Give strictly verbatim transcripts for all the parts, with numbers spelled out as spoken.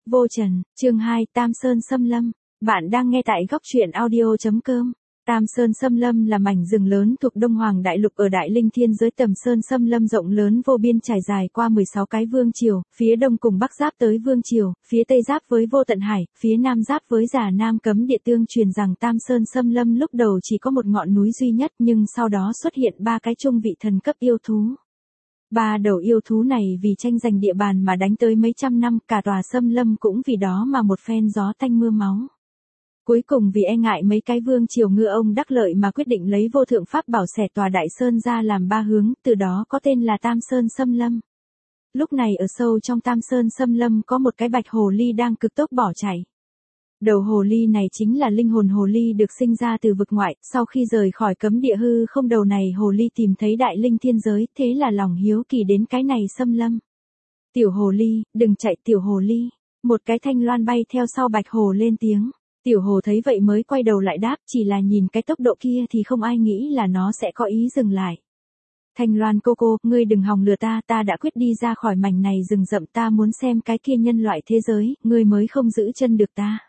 Vô Trần, chương hai, Tam Sơn Xâm Lâm. Bạn đang nghe tại góc truyện audio chấm com. Tam Sơn Xâm Lâm là mảnh rừng lớn thuộc Đông Hoàng Đại Lục ở Đại Linh Thiên Giới. Tầm Sơn Xâm Lâm rộng lớn vô biên trải dài qua mười sáu cái vương triều, phía đông cùng bắc giáp tới vương triều, phía tây giáp với Vô Tận Hải, phía nam giáp với Già Nam Cấm Địa. Tương truyền rằng Tam Sơn Xâm Lâm lúc đầu chỉ có một ngọn núi duy nhất, nhưng sau đó xuất hiện ba cái trung vị thần cấp yêu thú. Ba đầu yêu thú này vì tranh giành địa bàn mà đánh tới mấy trăm năm, cả tòa xâm lâm cũng vì đó mà một phen gió tanh mưa máu. Cuối cùng vì e ngại mấy cái vương triều ngư ông đắc lợi mà quyết định lấy vô thượng pháp bảo xẻ tòa đại sơn ra làm ba hướng, từ đó có tên là Tam Sơn Xâm Lâm. Lúc này ở sâu trong Tam Sơn Xâm Lâm có một cái bạch hồ ly đang cực tốc bỏ chạy. Đầu hồ ly này chính là linh hồn hồ ly được sinh ra từ vực ngoại, sau khi rời khỏi cấm địa hư không đầu này hồ ly tìm thấy đại linh thiên giới, thế là lòng hiếu kỳ đến cái này xâm lâm. Tiểu hồ ly, đừng chạy tiểu hồ ly, một cái thanh loan bay theo sau bạch hồ lên tiếng. Tiểu hồ thấy vậy mới quay đầu lại đáp, chỉ là nhìn cái tốc độ kia thì không ai nghĩ là nó sẽ có ý dừng lại. Thanh loan cô cô, ngươi đừng hòng lừa ta, ta đã quyết đi ra khỏi mảnh này rừng rậm, ta muốn xem cái kia nhân loại thế giới, ngươi mới không giữ chân được ta.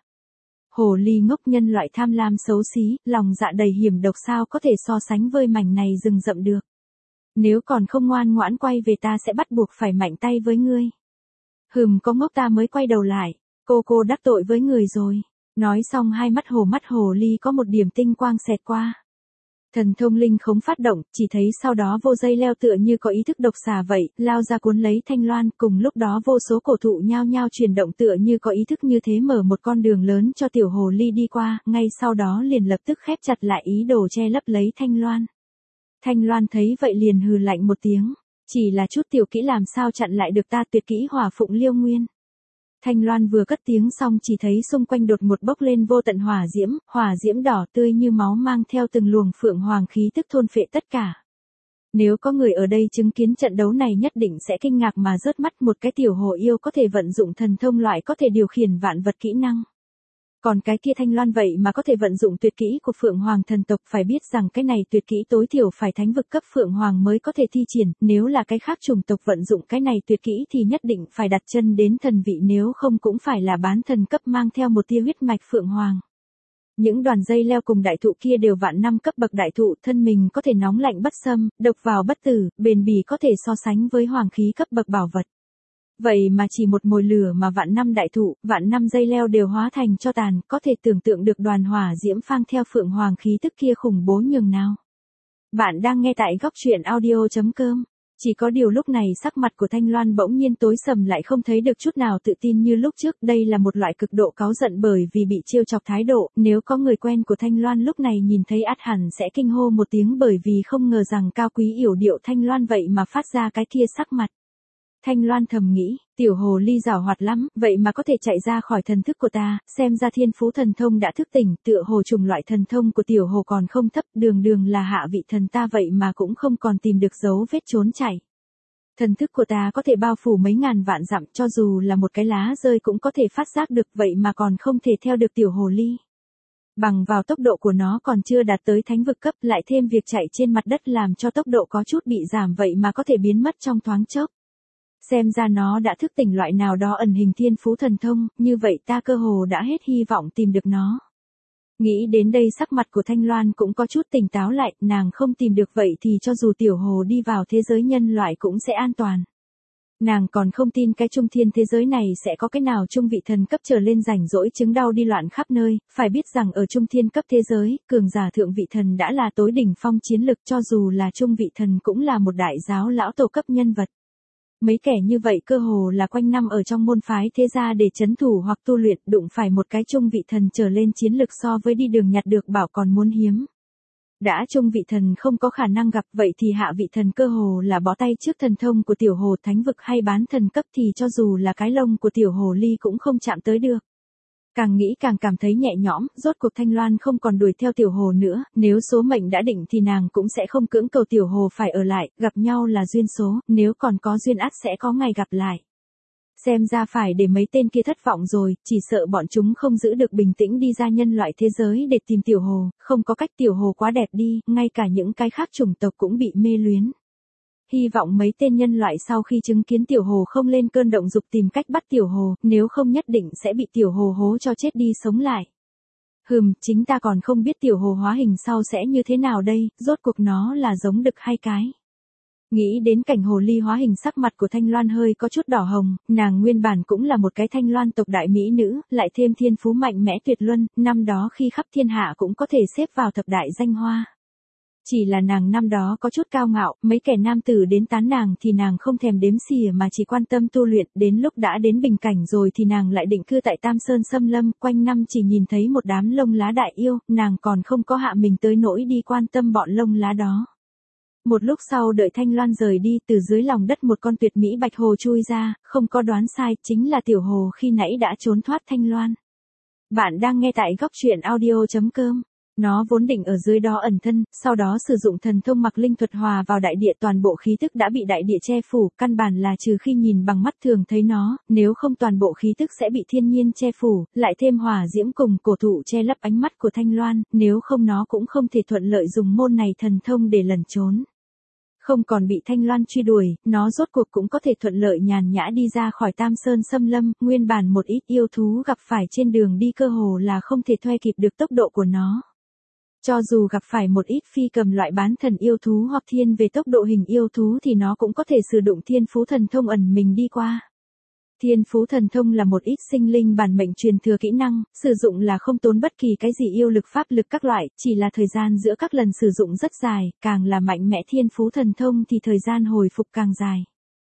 Hồ ly ngốc, nhân loại tham lam xấu xí, lòng dạ đầy hiểm độc, sao có thể so sánh với mảnh này rừng rậm được. Nếu còn không ngoan ngoãn quay về ta sẽ bắt buộc phải mạnh tay với ngươi. Hừm, có ngốc ta mới quay đầu lại, cô cô đắc tội với người rồi. Nói xong hai mắt hồ mắt hồ ly có một điểm tinh quang xẹt qua. Thần thông linh khống phát động, chỉ thấy sau đó vô dây leo tựa như có ý thức độc xà vậy, lao ra cuốn lấy thanh loan, cùng lúc đó vô số cổ thụ nhao nhao chuyển động tựa như có ý thức, như thế mở một con đường lớn cho tiểu hồ ly đi qua, ngay sau đó liền lập tức khép chặt lại ý đồ che lấp lấy thanh loan. Thanh loan thấy vậy liền hừ lạnh một tiếng, chỉ là chút tiểu kỹ làm sao chặn lại được ta, tuyệt kỹ hỏa phụng liêu nguyên. Thanh loan vừa cất tiếng xong chỉ thấy xung quanh đột ngột bốc lên vô tận hỏa diễm, hỏa diễm đỏ tươi như máu mang theo từng luồng phượng hoàng khí tức thôn phệ tất cả. Nếu có người ở đây chứng kiến trận đấu này nhất định sẽ kinh ngạc mà rớt mắt, một cái tiểu hồ yêu có thể vận dụng thần thông loại có thể điều khiển vạn vật kỹ năng. Còn cái kia thanh loan vậy mà có thể vận dụng tuyệt kỹ của phượng hoàng thần tộc, phải biết rằng cái này tuyệt kỹ tối thiểu phải thánh vực cấp phượng hoàng mới có thể thi triển, nếu là cái khác chủng tộc vận dụng cái này tuyệt kỹ thì nhất định phải đặt chân đến thần vị, nếu không cũng phải là bán thần cấp mang theo một tia huyết mạch phượng hoàng. Những đoàn dây leo cùng đại thụ kia đều vạn năm cấp bậc đại thụ, thân mình có thể nóng lạnh bất xâm, độc vào bất tử, bền bỉ có thể so sánh với hoàng khí cấp bậc bảo vật. Vậy mà chỉ một mồi lửa mà vạn năm đại thụ, vạn năm dây leo đều hóa thành tro tàn, có thể tưởng tượng được đoàn hỏa diễm phang theo phượng hoàng khí tức kia khủng bố nhường nào. Bạn đang nghe tại góc truyện audio chấm com. Chỉ có điều lúc này sắc mặt của Thanh Loan bỗng nhiên tối sầm, lại không thấy được chút nào tự tin như lúc trước, đây là một loại cực độ cáu giận bởi vì bị trêu chọc thái độ, nếu có người quen của Thanh Loan lúc này nhìn thấy ắt hẳn sẽ kinh hô một tiếng, bởi vì không ngờ rằng cao quý yểu điệu Thanh Loan vậy mà phát ra cái kia sắc mặt. Thanh Loan thầm nghĩ, tiểu hồ ly giảo hoạt lắm, vậy mà có thể chạy ra khỏi thần thức của ta, xem ra thiên phú thần thông đã thức tỉnh, tựa hồ chủng loại thần thông của tiểu hồ còn không thấp, đường đường là hạ vị thần ta vậy mà cũng không còn tìm được dấu vết trốn chạy. Thần thức của ta có thể bao phủ mấy ngàn vạn dặm, cho dù là một cái lá rơi cũng có thể phát giác được, vậy mà còn không thể theo được tiểu hồ ly. Bằng vào tốc độ của nó còn chưa đạt tới thánh vực cấp, lại thêm việc chạy trên mặt đất làm cho tốc độ có chút bị giảm, vậy mà có thể biến mất trong thoáng chốc. Xem ra nó đã thức tỉnh loại nào đó ẩn hình thiên phú thần thông, như vậy ta cơ hồ đã hết hy vọng tìm được nó. Nghĩ đến đây sắc mặt của Thanh Loan cũng có chút tỉnh táo lại, nàng không tìm được vậy thì cho dù tiểu hồ đi vào thế giới nhân loại cũng sẽ an toàn. Nàng còn không tin cái trung thiên thế giới này sẽ có cái nào trung vị thần cấp trở lên rảnh rỗi chứng đau đi loạn khắp nơi, phải biết rằng ở trung thiên cấp thế giới, cường giả thượng vị thần đã là tối đỉnh phong chiến lực, cho dù là trung vị thần cũng là một đại giáo lão tổ cấp nhân vật. Mấy kẻ như vậy cơ hồ là quanh năm ở trong môn phái thế gia để chấn thủ hoặc tu luyện, đụng phải một cái trung vị thần trở lên chiến lực so với đi đường nhặt được bảo còn muốn hiếm. Đã trung vị thần không có khả năng gặp, vậy thì hạ vị thần cơ hồ là bó tay trước thần thông của tiểu hồ, thánh vực hay bán thần cấp thì cho dù là cái lông của tiểu hồ ly cũng không chạm tới được. Càng nghĩ càng cảm thấy nhẹ nhõm, rốt cuộc Thanh Loan không còn đuổi theo tiểu hồ nữa, nếu số mệnh đã định thì nàng cũng sẽ không cưỡng cầu tiểu hồ phải ở lại, gặp nhau là duyên số, nếu còn có duyên ắt sẽ có ngày gặp lại. Xem ra phải để mấy tên kia thất vọng rồi, chỉ sợ bọn chúng không giữ được bình tĩnh đi ra nhân loại thế giới để tìm tiểu hồ, không có cách, tiểu hồ quá đẹp đi, ngay cả những cái khác chủng tộc cũng bị mê luyến. hy vọng mấy tên nhân loại sau khi chứng kiến Tiểu Hồ không lên cơn động dục tìm cách bắt Tiểu Hồ, nếu không nhất định sẽ bị Tiểu Hồ hố cho chết đi sống lại. Hừm, chính ta còn không biết Tiểu Hồ hóa hình sau sẽ như thế nào đây, rốt cuộc nó là giống đực hay cái. Nghĩ đến cảnh hồ ly hóa hình, sắc mặt của Thanh Loan hơi có chút đỏ hồng, nàng nguyên bản cũng là một cái Thanh Loan tộc đại mỹ nữ, lại thêm thiên phú mạnh mẽ tuyệt luân, năm đó khi khắp thiên hạ cũng có thể xếp vào thập đại danh hoa. Chỉ là nàng năm đó có chút cao ngạo, mấy kẻ nam tử đến tán nàng thì nàng không thèm đếm xỉa mà chỉ quan tâm tu luyện, đến lúc đã đến bình cảnh rồi thì nàng lại định cư tại Tam Sơn Xâm Lâm, quanh năm chỉ nhìn thấy một đám lông lá đại yêu, nàng còn không có hạ mình tới nỗi đi quan tâm bọn lông lá đó. Một lúc sau đợi Thanh Loan rời đi, từ dưới lòng đất một con tuyệt mỹ bạch hồ chui ra, không có đoán sai, chính là Tiểu Hồ khi nãy đã trốn thoát Thanh Loan. Bạn đang nghe tại góc truyện audio chấm com. Nó vốn định ở dưới đó ẩn thân, sau đó sử dụng thần thông mặc linh thuật hòa vào đại địa, toàn bộ khí tức đã bị đại địa che phủ, căn bản là trừ khi nhìn bằng mắt thường thấy nó, nếu không toàn bộ khí tức sẽ bị thiên nhiên che phủ, lại thêm hỏa diễm cùng cổ thụ che lấp ánh mắt của Thanh Loan, nếu không nó cũng không thể thuận lợi dùng môn này thần thông để lẩn trốn. Không còn bị Thanh Loan truy đuổi, nó rốt cuộc cũng có thể thuận lợi nhàn nhã đi ra khỏi Tam Sơn Xâm Lâm, nguyên bản một ít yêu thú gặp phải trên đường đi cơ hồ là không thể thuê kịp được tốc độ của nó. Cho dù gặp phải một ít phi cầm loại bán thần yêu thú hoặc thiên về tốc độ hình yêu thú thì nó cũng có thể sử dụng thiên phú thần thông ẩn mình đi qua. Thiên phú thần thông là một ít sinh linh bản mệnh truyền thừa kỹ năng, sử dụng là không tốn bất kỳ cái gì yêu lực pháp lực các loại, chỉ là thời gian giữa các lần sử dụng rất dài, càng là mạnh mẽ thiên phú thần thông thì thời gian hồi phục càng dài.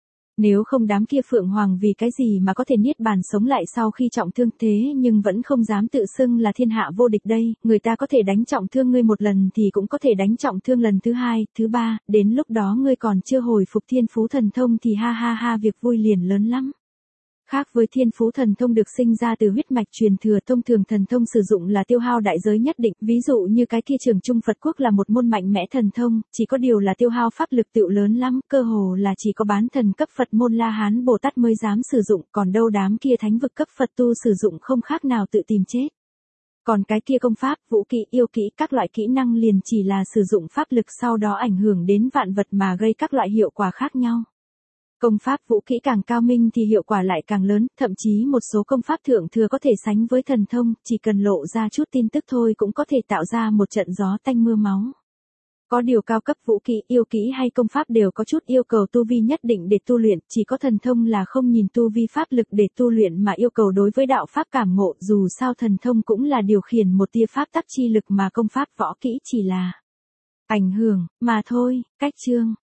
Nếu không đám kia Phượng Hoàng vì cái gì mà có thể niết bàn sống lại sau khi trọng thương, thế nhưng vẫn không dám tự xưng là thiên hạ vô địch đây, người ta có thể đánh trọng thương ngươi một lần thì cũng có thể đánh trọng thương lần thứ hai, thứ ba, đến lúc đó ngươi còn chưa hồi phục thiên phú thần thông thì ha ha ha việc vui liền lớn lắm. Khác với thiên phú thần thông được sinh ra từ huyết mạch truyền thừa, thông thường thần thông sử dụng là tiêu hao đại giới nhất định, ví dụ như cái kia Trường Trung Phật Quốc là một môn mạnh mẽ thần thông, chỉ có điều là tiêu hao pháp lực tựu lớn lắm, cơ hồ là chỉ có bán thần cấp Phật môn La Hán Bồ Tát mới dám sử dụng, còn đâu đám kia thánh vực cấp Phật tu sử dụng không khác nào tự tìm chết. Còn cái kia công pháp, vũ kỹ, yêu kỹ, các loại kỹ năng liền chỉ là sử dụng pháp lực sau đó ảnh hưởng đến vạn vật mà gây các loại hiệu quả khác nhau. Công pháp vũ kỹ càng cao minh thì hiệu quả lại càng lớn, thậm chí một số công pháp thượng thừa có thể sánh với thần thông, chỉ cần lộ ra chút tin tức thôi cũng có thể tạo ra một trận gió tanh mưa máu. Có điều cao cấp vũ kỹ, yêu kỹ hay công pháp đều có chút yêu cầu tu vi nhất định để tu luyện, chỉ có thần thông là không nhìn tu vi pháp lực để tu luyện mà yêu cầu đối với đạo pháp cảm ngộ, dù sao thần thông cũng là điều khiển một tia pháp tắc chi lực mà công pháp võ kỹ chỉ là ảnh hưởng mà thôi. Cách chương